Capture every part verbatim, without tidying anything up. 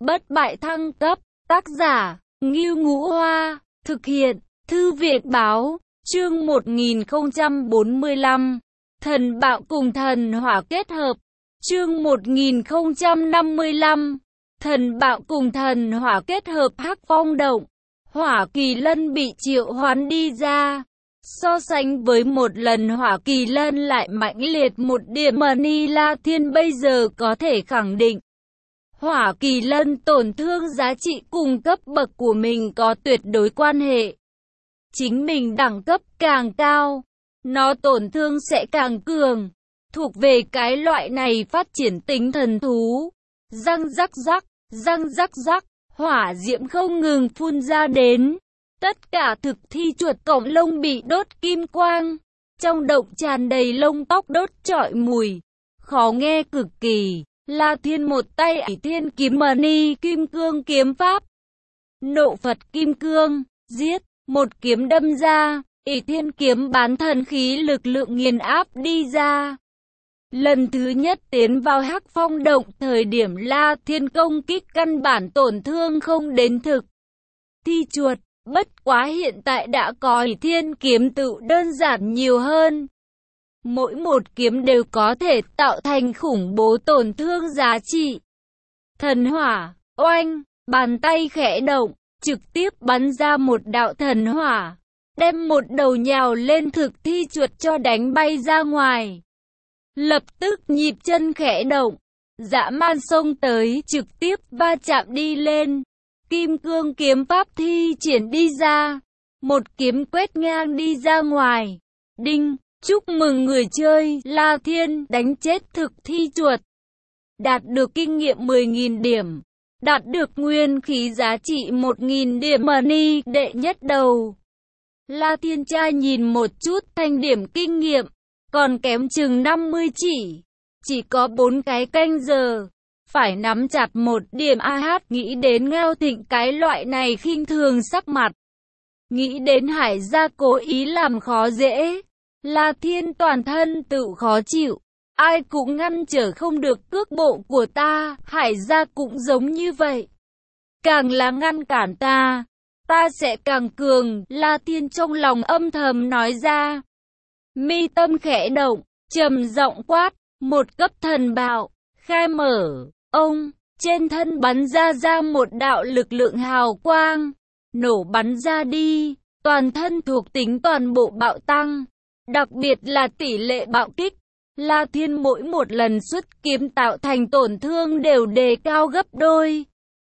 bất bại thăng cấp, tác giả, Ngưu Ngũ Hoa, thực hiện, Thư viện Báo, chương một nghìn không trăm bốn mươi lăm, thần bạo cùng thần hỏa kết hợp, chương một nghìn không trăm năm mươi lăm, thần bạo cùng thần hỏa kết hợp. Hắc Phong Động, Hỏa Kỳ Lân bị triệu hoán đi ra. So sánh với một lần Hỏa Kỳ Lân lại mãnh liệt một điểm, Mani La Thiên bây giờ có thể khẳng định Hỏa Kỳ Lân tổn thương giá trị cùng cấp bậc của mình có tuyệt đối quan hệ. Chính mình đẳng cấp càng cao, nó tổn thương sẽ càng cường, thuộc về cái loại này phát triển tính thần thú. Răng rắc rắc, răng rắc rắc, hỏa diễm không ngừng phun ra đến. Tất cả thực thi chuột cổng lông bị đốt kim quang, trong động tràn đầy lông tóc đốt trọi mùi, khó nghe cực kỳ. La Thiên một tay ỷ thiên kiếm Mani kim cương kiếm pháp, nộ Phật kim cương, giết, một kiếm đâm ra, ỷ thiên kiếm bán thần khí lực lượng nghiền áp đi ra. Lần thứ nhất tiến vào Hắc Phong Động, thời điểm La Thiên công kích căn bản tổn thương không đến thực thi chuột. Bất quá hiện tại đã có ỷ thiên kiếm tự đơn giản nhiều hơn. Mỗi một kiếm đều có thể tạo thành khủng bố tổn thương giá trị. Thần hỏa, oanh, bàn tay khẽ động, trực tiếp bắn ra một đạo thần hỏa, đem một đầu nhào lên thực thi chuột cho đánh bay ra ngoài. Lập tức nhịp chân khẽ động, dã man xông tới, trực tiếp va chạm đi lên. Kim cương kiếm pháp thi triển đi ra, một kiếm quét ngang đi ra ngoài. Đinh, chúc mừng người chơi La Thiên đánh chết thực thi chuột, đạt được kinh nghiệm mười nghìn điểm, đạt được nguyên khí giá trị một nghìn điểm. Mani đệ nhất đầu. La Thiên trai nhìn một chút thanh điểm kinh nghiệm, còn kém chừng năm mươi chỉ, chỉ có bốn cái canh giờ. Phải nắm chặt một điểm. A hát nghĩ đến Ngao Thịnh cái loại này khinh thường sắc mặt, nghĩ đến Hải gia cố ý làm khó dễ, La Thiên toàn thân tự khó chịu. Ai cũng ngăn trở không được cước bộ của ta, Hải gia cũng giống như vậy. Càng là ngăn cản ta, ta sẽ càng cường, La Thiên trong lòng âm thầm nói ra. Mi tâm khẽ động, trầm giọng quát, một cấp thần bạo, khai mở. Ông, trên thân bắn ra ra một đạo lực lượng hào quang, nổ bắn ra đi, toàn thân thuộc tính toàn bộ bạo tăng, đặc biệt là tỷ lệ bạo kích. La Thiên mỗi một lần xuất kiếm tạo thành tổn thương đều đề cao gấp đôi.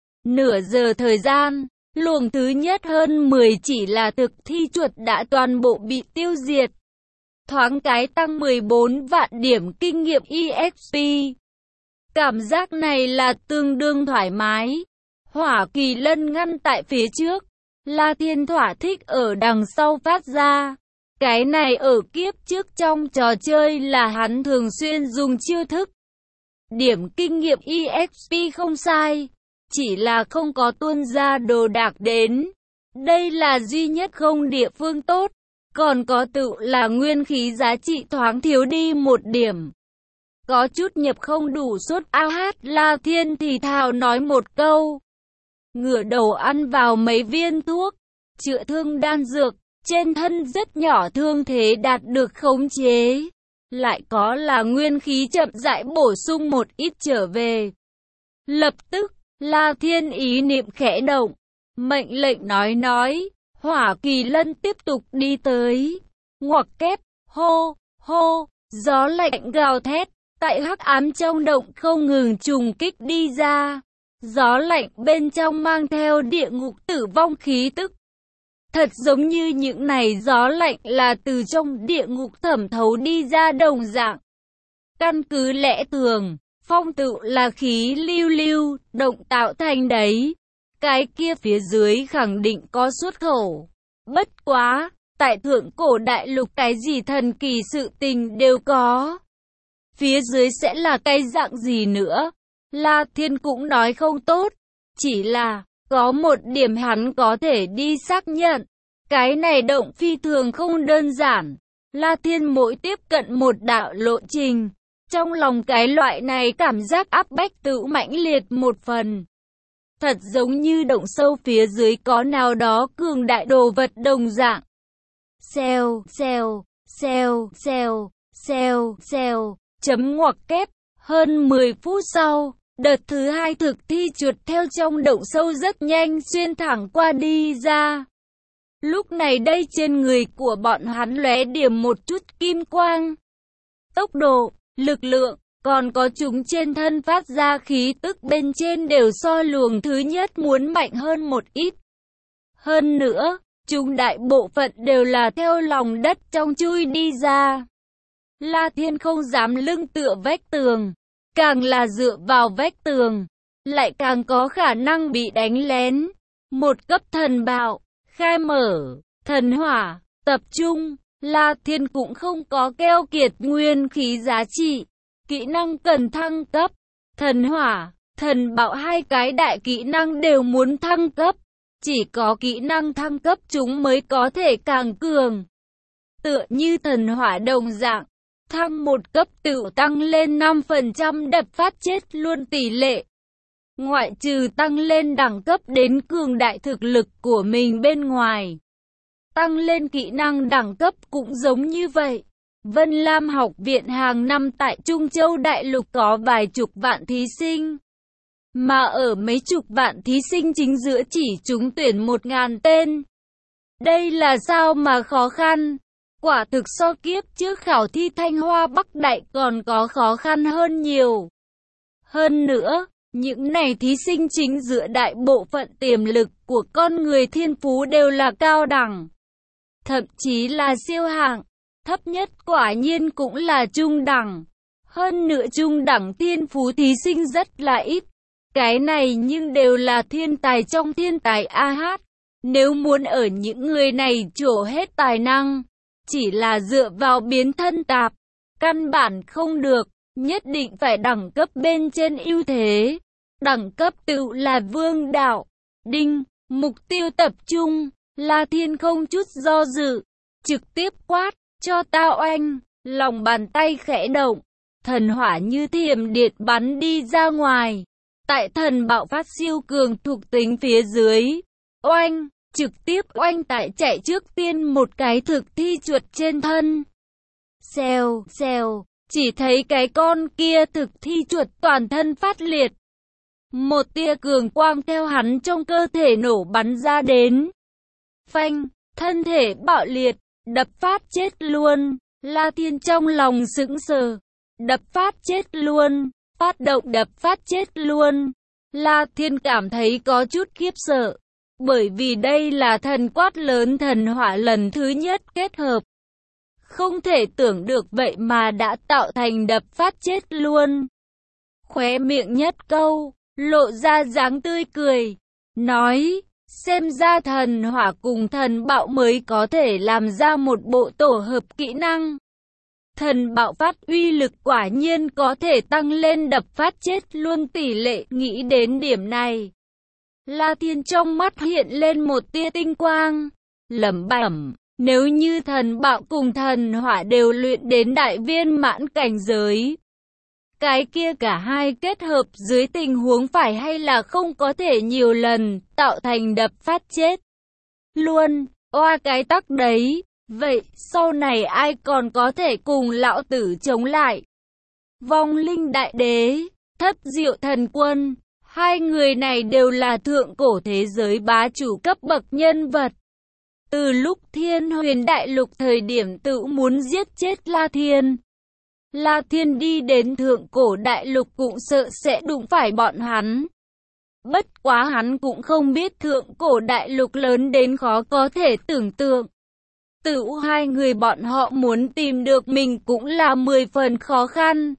Nửa giờ thời gian, luồng thứ nhất hơn mười chỉ là thực thi chuột đã toàn bộ bị tiêu diệt. Thoáng cái tăng mười bốn vạn điểm kinh nghiệm e ích pê. Cảm giác này là tương đương thoải mái. Hỏa Kỳ Lân ngăn tại phía trước, La Thiên thỏa thích ở đằng sau phát ra. Cái này ở kiếp trước trong trò chơi là hắn thường xuyên dùng chiêu thức. Điểm kinh nghiệm e ích pê không sai, chỉ là không có tuôn ra đồ đạc đến. Đây là duy nhất không địa phương tốt, còn có tự là nguyên khí giá trị thoáng thiếu đi một điểm. Có chút nhập không đủ sốt. A hát La Thiên thì thào nói một câu, ngửa đầu ăn vào mấy viên thuốc chữa thương đan dược, trên thân rất nhỏ thương thế đạt được khống chế, lại có là nguyên khí chậm rãi bổ sung một ít trở về. Lập tức La Thiên ý niệm khẽ động, mệnh lệnh nói nói, Hỏa Kỳ Lân tiếp tục đi tới, ngoặc kép, hô, hô, gió lạnh gào thét. Tại hắc ám trong động không ngừng trùng kích đi ra, gió lạnh bên trong mang theo địa ngục tử vong khí tức. Thật giống như những này gió lạnh là từ trong địa ngục thẩm thấu đi ra đồng dạng. Căn cứ lẽ thường, phong tự là khí lưu lưu, động tạo thành đấy. Cái kia phía dưới khẳng định có xuất khẩu. Bất quá, tại thượng cổ đại lục cái gì thần kỳ sự tình đều có. Phía dưới sẽ là cái dạng gì nữa? La Thiên cũng nói không tốt, chỉ là có một điểm hắn có thể đi xác nhận. Cái này động phi thường không đơn giản. La Thiên mỗi tiếp cận một đạo lộ trình, trong lòng cái loại này cảm giác áp bách tự mãnh liệt một phần. thật giống như động sâu phía dưới có nào đó cường đại đồ vật đồng dạng. Xèo, xèo, xèo, xèo, xèo, xèo, chấm ngoặc kép. Hơn mười phút sau, đợt thứ hai thực thi chuột theo trong động sâu rất nhanh xuyên thẳng qua đi ra. Lúc này đây trên người của bọn hắn lóe điểm một chút kim quang. Tốc độ, lực lượng, còn có chúng trên thân phát ra khí tức bên trên đều so luồng thứ nhất muốn mạnh hơn một ít. Hơn nữa, chúng đại bộ phận đều là theo lòng đất trong chui đi ra. La Thiên không dám lưng tựa vách tường, càng là dựa vào vách tường, lại càng có khả năng bị đánh lén. Một cấp thần bạo, khai mở, thần hỏa, tập trung, La Thiên cũng không có keo kiệt nguyên khí giá trị. Kỹ năng cần thăng cấp, thần hỏa, thần bạo hai cái đại kỹ năng đều muốn thăng cấp. Chỉ có kỹ năng thăng cấp chúng mới có thể càng cường. Tựa như thần hỏa đồng dạng, thăng một cấp tự tăng lên năm phần trăm đập phát chết luôn tỷ lệ. Ngoại trừ tăng lên đẳng cấp đến cường đại thực lực của mình bên ngoài. Tăng lên kỹ năng đẳng cấp cũng giống như vậy. Vân Lam học viện hàng năm tại Trung Châu Đại Lục có vài chục vạn thí sinh. Mà ở mấy chục vạn thí sinh chính giữa chỉ trúng tuyển một ngàn tên. Đây là sao mà khó khăn? Quả thực so kiếp trước khảo thi Thanh Hoa Bắc Đại còn có khó khăn hơn nhiều. Hơn nữa, những này thí sinh chính giữa đại bộ phận tiềm lực của con người thiên phú đều là cao đẳng. Thậm chí là siêu hạng, thấp nhất quả nhiên cũng là trung đẳng. Hơn nữa trung đẳng thiên phú thí sinh rất là ít. Cái này nhưng đều là thiên tài trong thiên tài a hát. Nếu muốn ở những người này trổ hết tài năng, chỉ là dựa vào biến thân tạp, căn bản không được, nhất định phải đẳng cấp bên trên ưu thế. Đẳng cấp tự là vương đạo. Đinh, mục tiêu tập trung, La Thiên không chút do dự, trực tiếp quát, cho tao oanh, lòng bàn tay khẽ động, thần hỏa như thiểm điện bắn đi ra ngoài. Tại thần bạo phát siêu cường thuộc tính phía dưới, oanh, trực tiếp oanh tại chạy trước tiên một cái thực thi chuột trên thân. Xèo, xèo, chỉ thấy cái con kia thực thi chuột toàn thân phát liệt. Một tia cường quang theo hắn trong cơ thể nổ bắn ra đến. Phanh, thân thể bạo liệt, đập phát chết luôn. La Thiên trong lòng sững sờ. Đập phát chết luôn, phát động đập phát chết luôn. La Thiên cảm thấy có chút khiếp sợ. Bởi vì đây là thần quát lớn thần hỏa lần thứ nhất kết hợp. Không thể tưởng được vậy mà đã tạo thành đập phát chết luôn. Khóe miệng nhất câu, lộ ra dáng tươi cười. Nói, xem ra thần hỏa cùng thần bạo mới có thể làm ra một bộ tổ hợp kỹ năng. Thần bạo phát uy lực quả nhiên có thể tăng lên đập phát chết luôn tỷ lệ. Nghĩ đến điểm này, La Thiên trong mắt hiện lên một tia tinh quang, lẩm bẩm, nếu như thần bạo cùng thần hỏa đều luyện đến đại viên mãn cảnh giới, cái kia cả hai kết hợp dưới tình huống phải hay là không có thể nhiều lần tạo thành đập phát chết luôn, oa cái tắc đấy. Vậy, sau này ai còn có thể cùng lão tử chống lại? Vong linh đại đế, thất diệu thần quân, hai người này đều là thượng cổ thế giới bá chủ cấp bậc nhân vật. Từ lúc Thiên Huyền Đại Lục thời điểm tự muốn giết chết La Thiên, La Thiên đi đến thượng cổ đại lục cũng sợ sẽ đụng phải bọn hắn. Bất quá hắn cũng không biết thượng cổ đại lục lớn đến khó có thể tưởng tượng. Tự hai người bọn họ muốn tìm được mình cũng là mười phần khó khăn.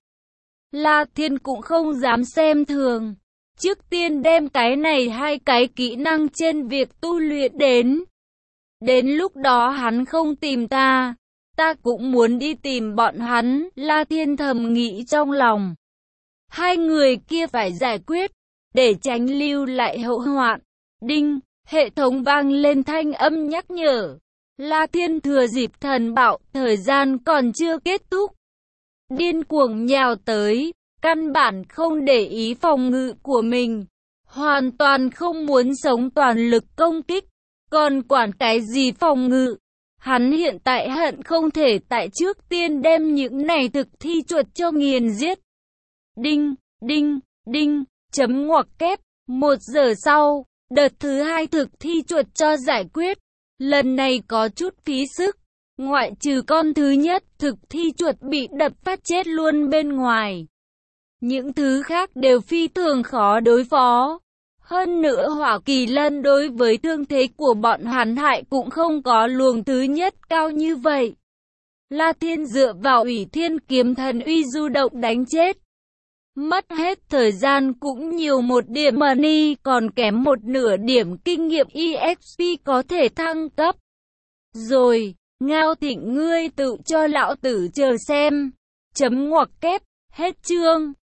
La Thiên cũng không dám xem thường. Trước tiên đem cái này hai cái kỹ năng trên việc tu luyện đến. Đến lúc đó hắn không tìm ta, ta cũng muốn đi tìm bọn hắn, La Thiên thầm nghĩ trong lòng. Hai người kia phải giải quyết, để tránh lưu lại hậu hoạn. Đinh, hệ thống vang lên thanh âm nhắc nhở. La Thiên thừa dịp thần bạo, thời gian còn chưa kết thúc. Điên cuồng nhào tới, căn bản không để ý phòng ngự của mình. hoàn toàn không muốn sống toàn lực công kích, còn quản cái gì phòng ngự. Hắn hiện tại hận không thể tại trước tiên đem những này thực thi chuột cho nghiền giết. Đinh, đinh, đinh, chấm ngoặc kép. Một giờ sau, đợt thứ hai thực thi chuột cho giải quyết. Lần này có chút phí sức. Ngoại trừ con thứ nhất, thực thi chuột bị đập phát chết luôn bên ngoài. Những thứ khác đều phi thường khó đối phó. Hơn nữa Hỏa Kỳ Lân đối với thương thế của bọn hắn hại cũng không có luồng thứ nhất cao như vậy. La Thiên dựa vào Ủy Thiên Kiếm Thần uy du động đánh chết. Mất hết thời gian cũng nhiều một điểm money, còn kém một nửa điểm kinh nghiệm e ích pê có thể thăng cấp. Rồi, Ngao Thịnh ngươi tự cho lão tử chờ xem. Chấm ngoặc kép, hết chương.